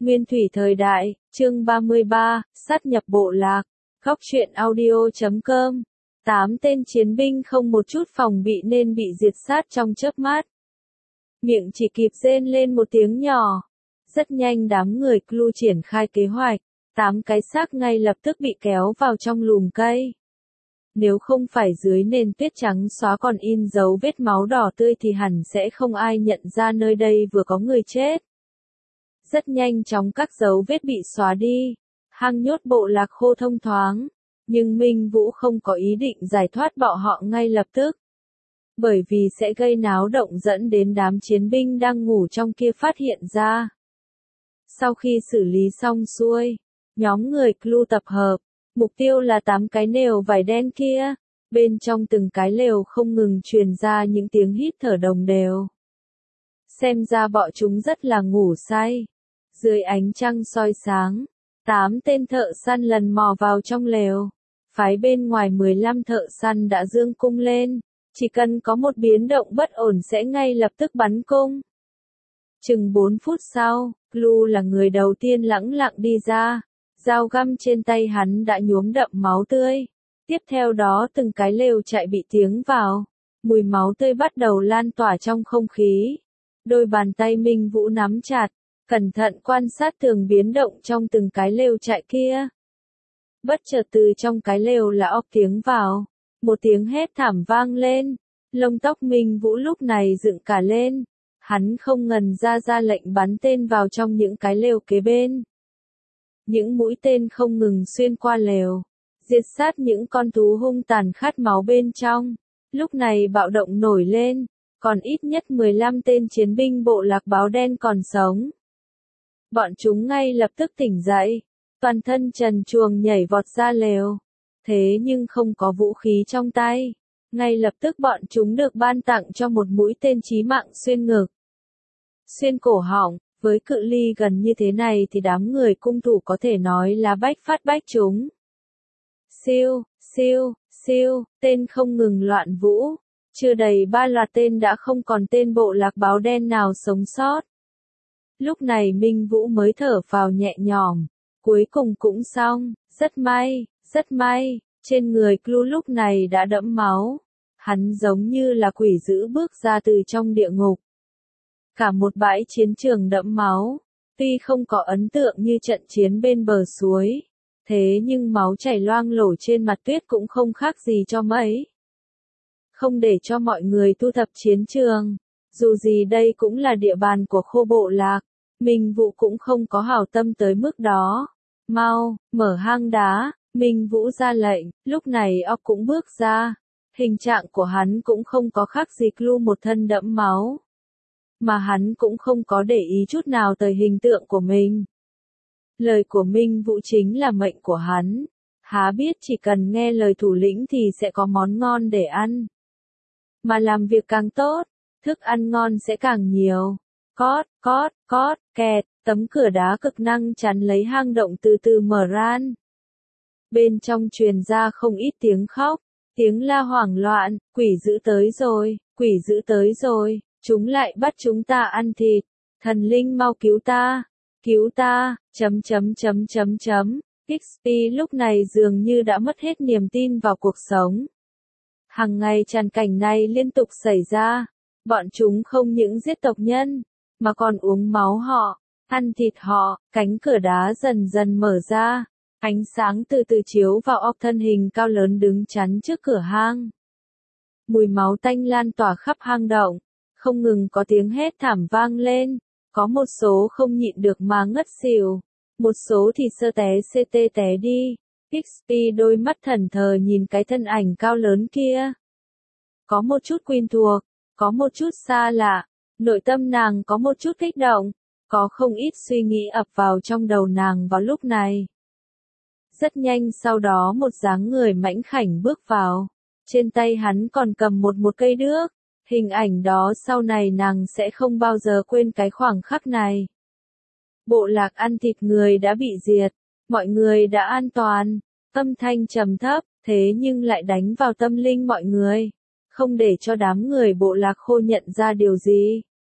Nguyên thủy thời đại, chương 33, sát nhập bộ lạc, góc truyện audio.com. 8 tên chiến binh không một chút phòng bị nên bị diệt sát trong chớp mắt. Miệng chỉ kịp rên lên một tiếng nhỏ. Rất nhanh đám người Clu triển khai kế hoạch, 8 cái xác ngay lập tức bị kéo vào trong lùm cây. Nếu không phải dưới nền tuyết trắng xóa còn in dấu vết máu đỏ tươi thì hẳn sẽ không ai nhận ra nơi đây vừa có người chết. Rất nhanh chóng các dấu vết bị xóa đi, hang nhốt bộ lạc khô thông thoáng, nhưng Minh Vũ không có ý định giải thoát bọn họ ngay lập tức. Bởi vì sẽ gây náo động dẫn đến đám chiến binh đang ngủ trong kia phát hiện ra. Sau khi xử lý xong xuôi, nhóm người Clu tập hợp, mục tiêu là 8 cái lều vải đen kia, bên trong từng cái lều không ngừng truyền ra những tiếng hít thở đồng đều. Xem ra bọn chúng rất là ngủ say. Dưới ánh trăng soi sáng, 8 tên thợ săn lần mò vào trong lều. Phái bên ngoài 15 thợ săn đã giương cung lên, chỉ cần có một biến động bất ổn sẽ ngay lập tức bắn cung. Chừng 4 phút sau, Clu là người đầu tiên lẳng lặng đi ra, dao găm trên tay hắn đã nhuốm đậm máu tươi. Tiếp theo đó từng cái lều chạy bị tiếng vào, mùi máu tươi bắt đầu lan tỏa trong không khí. Đôi bàn tay Minh Vũ nắm chặt, cẩn thận quan sát từng biến động trong từng cái lều chạy kia. Bất chợt từ trong cái lều là óc tiếng vào, một tiếng hét thảm vang lên, lông tóc Minh Vũ lúc này dựng cả lên, hắn không ngần ra lệnh bắn tên vào trong những cái lều kế bên. Những mũi tên không ngừng xuyên qua lều, diệt sát những con thú hung tàn khát máu bên trong. Lúc này bạo động nổi lên, còn ít nhất 15 tên chiến binh bộ lạc báo đen còn sống. Bọn chúng ngay lập tức tỉnh dậy, toàn thân trần truồng nhảy vọt ra lều. Thế nhưng không có vũ khí trong tay. Ngay lập tức bọn chúng được ban tặng cho một mũi tên chí mạng xuyên ngực, xuyên cổ họng. Với cự ly gần như thế này thì đám người cung thủ có thể nói là bách phát bách trúng. Siêu, siêu, siêu, tên không ngừng loạn vũ. Chưa đầy 3 loạt tên đã không còn tên bộ lạc báo đen nào sống sót. Lúc này Minh Vũ mới thở phào nhẹ nhõm. Cuối cùng cũng xong, rất may, trên người Clu lúc này đã đẫm máu. Hắn giống như là quỷ dữ bước ra từ trong địa ngục. Cả một bãi chiến trường đẫm máu, tuy không có ấn tượng như trận chiến bên bờ suối, thế nhưng máu chảy loang lổ trên mặt tuyết cũng không khác gì cho mấy. Không để cho mọi người thu thập chiến trường, dù gì đây cũng là địa bàn của khô bộ lạc, Minh Vũ cũng không có hảo tâm tới mức đó. Mau, mở hang đá, Minh Vũ ra lệnh, lúc này óc cũng bước ra, hình trạng của hắn cũng không có khác gì Clu một thân đẫm máu. Mà hắn cũng không có để ý chút nào tới hình tượng của mình. Lời của Minh Vũ chính là mệnh của hắn. Há biết chỉ cần nghe lời thủ lĩnh thì sẽ có món ngon để ăn. Mà làm việc càng tốt, thức ăn ngon sẽ càng nhiều. Cót, kẹt, tấm cửa đá cực năng chắn lấy hang động từ từ mở ran. Bên trong truyền ra không ít tiếng khóc, tiếng la hoảng loạn, quỷ dữ tới rồi. Chúng lại bắt chúng ta ăn thịt, thần linh mau cứu ta, XP lúc này dường như đã mất hết niềm tin vào cuộc sống. Hàng ngày tràn cảnh này liên tục xảy ra, bọn chúng không những giết tộc nhân, mà còn uống máu họ, ăn thịt họ. Cánh cửa đá dần dần mở ra, ánh sáng từ từ chiếu vào óc thân hình cao lớn đứng chắn trước cửa hang. Mùi máu tanh lan tỏa khắp hang động. Không ngừng có tiếng hét thảm vang lên, có một số không nhịn được mà ngất xỉu, một số thì sơ té đi. XP đôi mắt thẫn thờ nhìn cái thân ảnh cao lớn kia. Có một chút quen thuộc, có một chút xa lạ, nội tâm nàng có một chút kích động, có không ít suy nghĩ ập vào trong đầu nàng vào lúc này. Rất nhanh sau đó một dáng người mãnh khảnh bước vào, trên tay hắn còn cầm một cây đước. Hình ảnh đó sau này nàng sẽ không bao giờ quên cái khoảng khắc này. Bộ lạc ăn thịt người đã bị diệt, mọi người đã an toàn, âm thanh trầm thấp, thế nhưng lại đánh vào tâm linh mọi người, không để cho đám người bộ lạc khô nhận ra điều gì.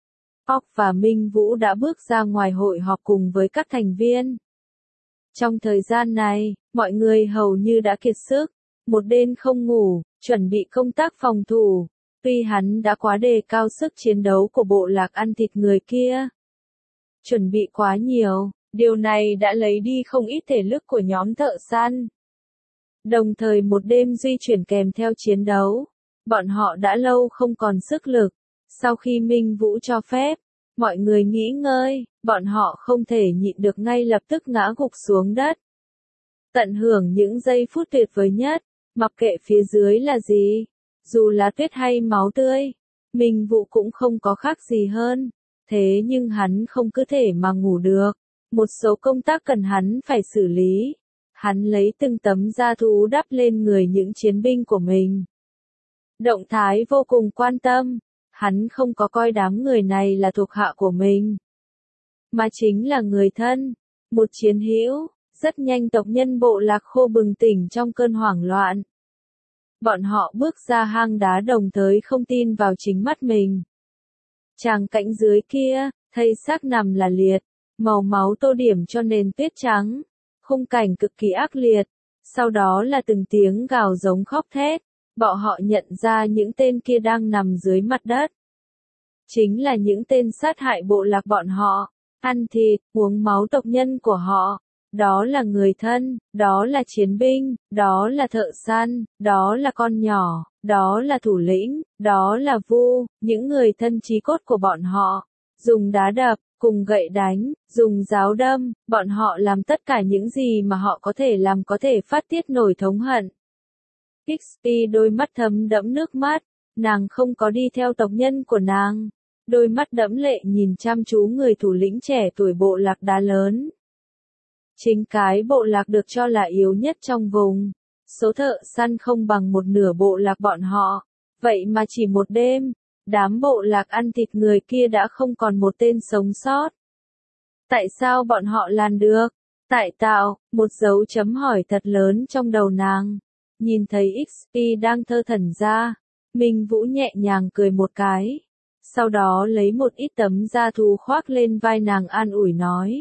Ốc và Minh Vũ đã bước ra ngoài hội họp cùng với các thành viên. Trong thời gian này, mọi người hầu như đã kiệt sức, một đêm không ngủ, chuẩn bị công tác phòng thủ. Tuy hắn đã quá đề cao sức chiến đấu của bộ lạc ăn thịt người kia. Chuẩn bị quá nhiều, điều này đã lấy đi không ít thể lực của nhóm thợ săn. Đồng thời một đêm di chuyển kèm theo chiến đấu, bọn họ đã lâu không còn sức lực. Sau khi Minh Vũ cho phép, mọi người nghỉ ngơi, bọn họ không thể nhịn được ngay lập tức ngã gục xuống đất. Tận hưởng những giây phút tuyệt vời nhất, mặc kệ phía dưới là gì, dù là tuyết hay máu tươi, Minh Vũ cũng không có khác gì hơn. Thế nhưng hắn không cứ thể mà ngủ được, một số công tác cần hắn phải xử lý. Hắn lấy từng tấm da thú đắp lên người những chiến binh của mình. Động thái vô cùng quan tâm, hắn không có coi đám người này là thuộc hạ của mình, mà chính là người thân, một chiến hữu. Rất nhanh tộc nhân bộ lạc khô bừng tỉnh trong cơn hoảng loạn. Bọn họ bước ra hang đá đồng thời không tin vào chính mắt mình. Tràng cảnh dưới kia, thây xác nằm là liệt, màu máu tô điểm cho nền tuyết trắng. Khung cảnh cực kỳ ác liệt, sau đó là từng tiếng gào giống khóc thét, bọn họ nhận ra những tên kia đang nằm dưới mặt đất. Chính là những tên sát hại bộ lạc bọn họ, ăn thịt, uống máu tộc nhân của họ. Đó là người thân, đó là chiến binh, đó là thợ săn, đó là con nhỏ, đó là thủ lĩnh, đó là Vu, những người thân chí cốt của bọn họ. Dùng đá đập, cùng gậy đánh, dùng giáo đâm, bọn họ làm tất cả những gì mà họ có thể làm có thể phát tiết nổi thống hận. XP đôi mắt thấm đẫm nước mắt, nàng không có đi theo tộc nhân của nàng. Đôi mắt đẫm lệ nhìn chăm chú người thủ lĩnh trẻ tuổi bộ lạc đá lớn. Chính cái bộ lạc được cho là yếu nhất trong vùng. Số thợ săn không bằng một nửa bộ lạc bọn họ. Vậy mà chỉ một đêm, đám bộ lạc ăn thịt người kia đã không còn một tên sống sót. Tại sao bọn họ làm được? Tại tạo, một dấu chấm hỏi thật lớn trong đầu nàng. Nhìn thấy XP đang thơ thẩn ra, Minh Vũ nhẹ nhàng cười một cái. Sau đó lấy một ít tấm da thú khoác lên vai nàng an ủi nói.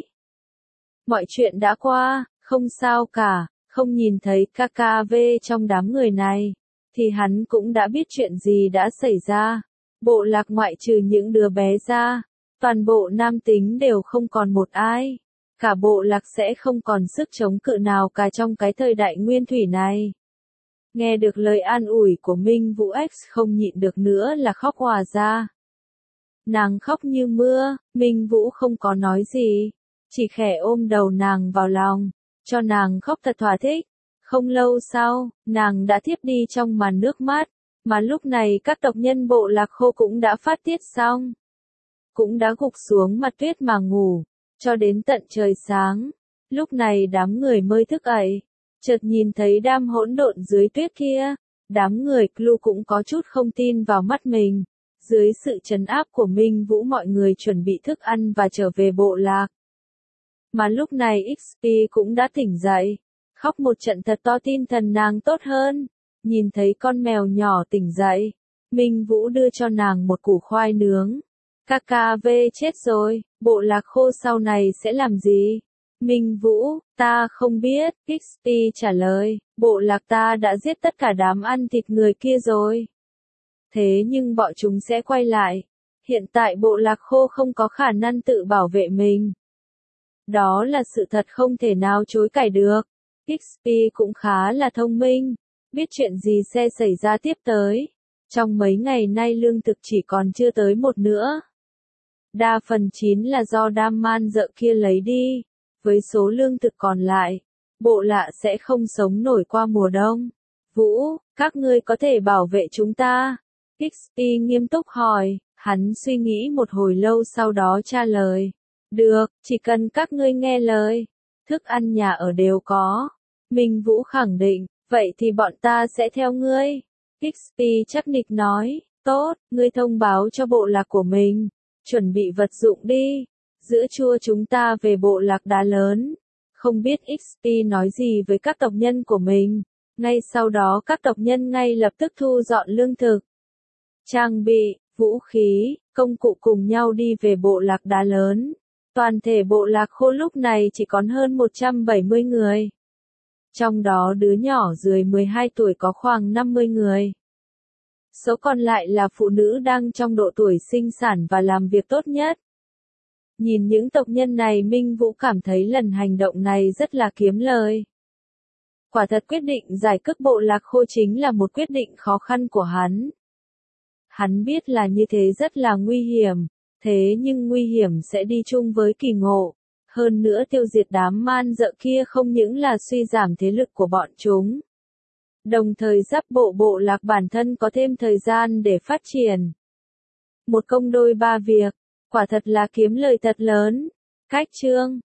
Mọi chuyện đã qua, không sao cả, không nhìn thấy KKV trong đám người này, thì hắn cũng đã biết chuyện gì đã xảy ra. Bộ lạc ngoại trừ những đứa bé ra, toàn bộ nam tính đều không còn một ai. Cả bộ lạc sẽ không còn sức chống cự nào cả trong cái thời đại nguyên thủy này. Nghe được lời an ủi của Minh Vũ X không nhịn được nữa là khóc òa ra. Nàng khóc như mưa, Minh Vũ không có nói gì, chỉ khẽ ôm đầu nàng vào lòng, cho nàng khóc thật thỏa thích. Không lâu sau, nàng đã thiếp đi trong màn nước mắt, mà lúc này các tộc nhân bộ lạc khô cũng đã phát tiết xong. Cũng đã gục xuống mặt tuyết mà ngủ, cho đến tận trời sáng. Lúc này đám người mới thức ẩy, chợt nhìn thấy đám hỗn độn dưới tuyết kia. Đám người Clu cũng có chút không tin vào mắt mình. Dưới sự trấn áp của Minh Vũ mọi người chuẩn bị thức ăn và trở về bộ lạc. Mà lúc này XP cũng đã tỉnh dậy, khóc một trận thật to tin thần nàng tốt hơn. Nhìn thấy con mèo nhỏ tỉnh dậy, Minh Vũ đưa cho nàng một củ khoai nướng. KKV chết rồi, bộ lạc khô sau này sẽ làm gì? Minh Vũ, ta không biết, XP trả lời, bộ lạc ta đã giết tất cả đám ăn thịt người kia rồi. Thế nhưng bọn chúng sẽ quay lại. Hiện tại bộ lạc khô không có khả năng tự bảo vệ mình. Đó là sự thật không thể nào chối cãi được. XP cũng khá là thông minh, biết chuyện gì sẽ xảy ra tiếp tới. Trong mấy ngày nay lương thực chỉ còn chưa tới một nữa. Đa phần chính là do đam man dợ kia lấy đi. Với số lương thực còn lại, bộ lạc sẽ không sống nổi qua mùa đông. Vũ, các ngươi có thể bảo vệ chúng ta? XP nghiêm túc hỏi, hắn suy nghĩ một hồi lâu sau đó trả lời. Được, chỉ cần các ngươi nghe lời. Thức ăn nhà ở đều có. Minh Vũ khẳng định, vậy thì bọn ta sẽ theo ngươi. XP chắc nịch nói, tốt, ngươi thông báo cho bộ lạc của mình. Chuẩn bị vật dụng đi. Giữa trưa chúng ta về bộ lạc đá lớn. Không biết XP nói gì với các tộc nhân của mình. Ngay sau đó các tộc nhân ngay lập tức thu dọn lương thực, trang bị, vũ khí, công cụ cùng nhau đi về bộ lạc đá lớn. Toàn thể bộ lạc khô lúc này chỉ còn hơn 170 người. Trong đó đứa nhỏ dưới 12 tuổi có khoảng 50 người. Số còn lại là phụ nữ đang trong độ tuổi sinh sản và làm việc tốt nhất. Nhìn những tộc nhân này, Minh Vũ cảm thấy lần hành động này rất là kiếm lời. Quả thật quyết định giải cứu bộ lạc khô chính là một quyết định khó khăn của hắn. Hắn biết là như thế rất là nguy hiểm, thế nhưng nguy hiểm sẽ đi chung với kỳ ngộ. Hơn nữa tiêu diệt đám man dợ kia không những là suy giảm thế lực của bọn chúng, đồng thời giúp bộ lạc bản thân có thêm thời gian để phát triển. Một công đôi ba việc, quả thật là kiếm lời thật lớn. Cách chương